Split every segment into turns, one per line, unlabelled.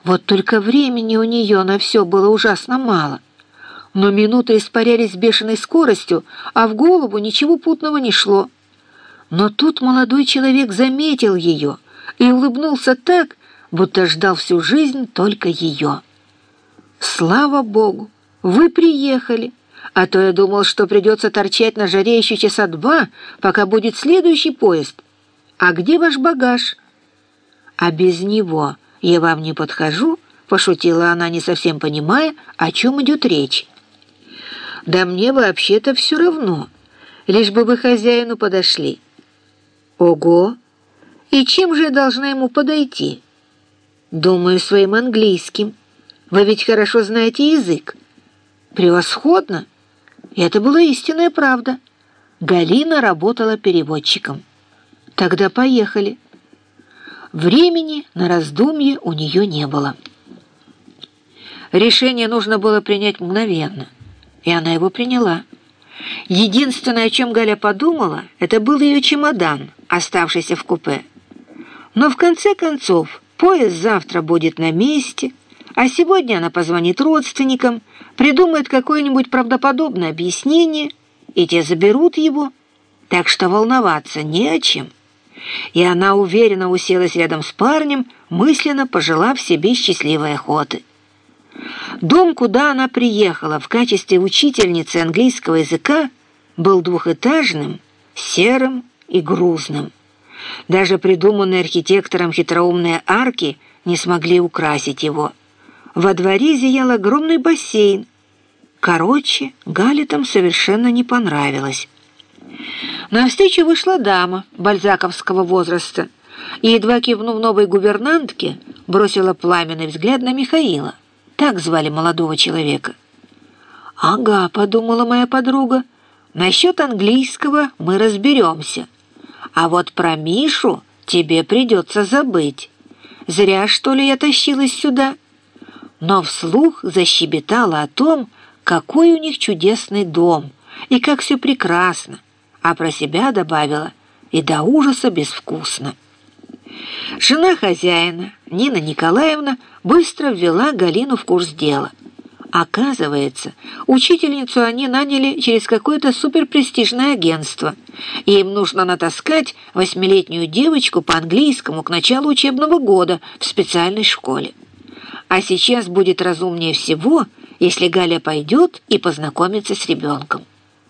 Вот только времени у нее на все было ужасно мало. Но минуты испарялись с бешеной скоростью, а в голову ничего путного не шло. Но тут молодой человек заметил ее и улыбнулся так, будто ждал всю жизнь только ее. «Слава Богу, вы приехали, а то я думал, что придется торчать на жаре еще часа два, пока будет следующий поезд. А где ваш багаж?» «А без него я вам не подхожу», — пошутила она, не совсем понимая, о чем идет речь. «Да мне вообще-то все равно, лишь бы вы хозяину подошли». «Ого! И чем же я должна ему подойти?» «Думаю, своим английским. Вы ведь хорошо знаете язык». «Превосходно!» И это была истинная правда. Галина работала переводчиком. «Тогда поехали». Времени на раздумье у нее не было. Решение нужно было принять мгновенно, и она его приняла. Единственное, о чем Галя подумала, это был ее чемодан, оставшийся в купе. Но в конце концов поезд завтра будет на месте, а сегодня она позвонит родственникам, придумает какое-нибудь правдоподобное объяснение, и те заберут его, так что волноваться не о чем. И она уверенно уселась рядом с парнем, мысленно пожелав себе счастливой охоты. Дом, куда она приехала в качестве учительницы английского языка, был двухэтажным, серым и грузным. Даже придуманные архитектором хитроумные арки не смогли украсить его. Во дворе зиял огромный бассейн. Короче, Гале там совершенно не понравилось. Навстречу вышла дама бальзаковского возраста и, едва кивнув новой гувернантке, бросила пламенный взгляд на Михаила. Так звали молодого человека. «Ага», — подумала моя подруга, — «насчет английского мы разберемся. А вот про Мишу тебе придется забыть. Зря, что ли, я тащилась сюда». Но вслух защебетала о том, какой у них чудесный дом и как все прекрасно, а про себя добавила и до ужаса безвкусно. Жена хозяина, Нина Николаевна, быстро ввела Галину в курс дела. Оказывается, учительницу они наняли через какое-то суперпрестижное агентство, и им нужно натаскать 8-летнюю девочку по английскому к началу учебного года в специальной школе. А сейчас будет разумнее всего, если Галя пойдет и познакомится с ребенком.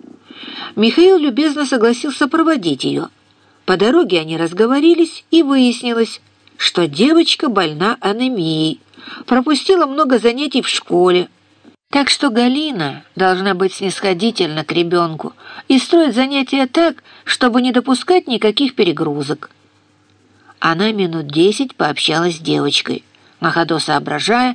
Михаил любезно согласился проводить ее. По дороге они разговорились, и выяснилось, что девочка больна анемией, пропустила много занятий в школе. Так что Галина должна быть снисходительна к ребенку и строить занятия так, чтобы не допускать никаких перегрузок. Она минут 10 пообщалась с девочкой, на ходу соображая,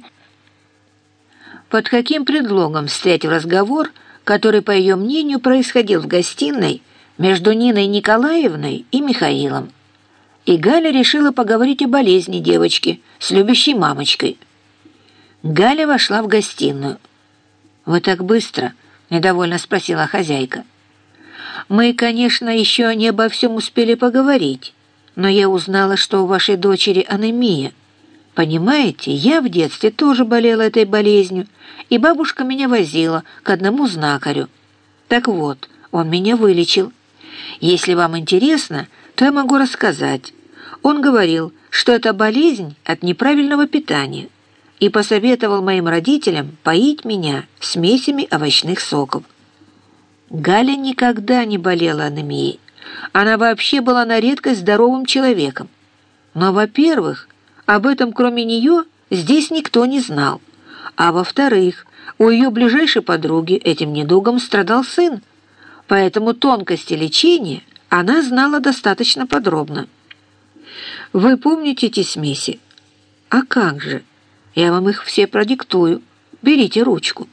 под каким предлогом встрять в разговор, который, по ее мнению, происходил в гостиной между Ниной Николаевной и Михаилом. И Галя решила поговорить о болезни девочки с любящей мамочкой. Галя вошла в гостиную. «Вы так быстро?» — недовольно спросила хозяйка. «Мы, конечно, еще не обо всем успели поговорить, но я узнала, что у вашей дочери анемия. Понимаете, я в детстве тоже болела этой болезнью, и бабушка меня возила к одному знахарю. Так вот, он меня вылечил. Если вам интересно, то я могу рассказать. Он говорил, что это болезнь от неправильного питания, и посоветовал моим родителям поить меня смесями овощных соков». Галя никогда не болела анемией. Она вообще была на редкость здоровым человеком. Но, во-первых, об этом кроме нее здесь никто не знал. А во-вторых, у ее ближайшей подруги этим недугом страдал сын. Поэтому тонкости лечения она знала достаточно подробно. «Вы помните эти смеси?» «А как же? Я вам их все продиктую. Берите ручку».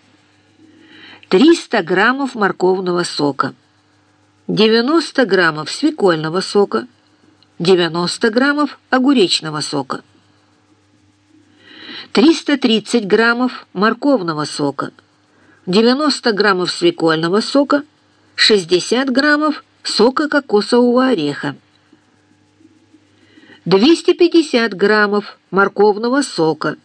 300 граммов морковного сока, 90 граммов свекольного сока, 90 граммов огуречного сока, 330 граммов морковного сока, 90 граммов свекольного сока, 60 граммов сока кокосового ореха, 250 граммов морковного сока,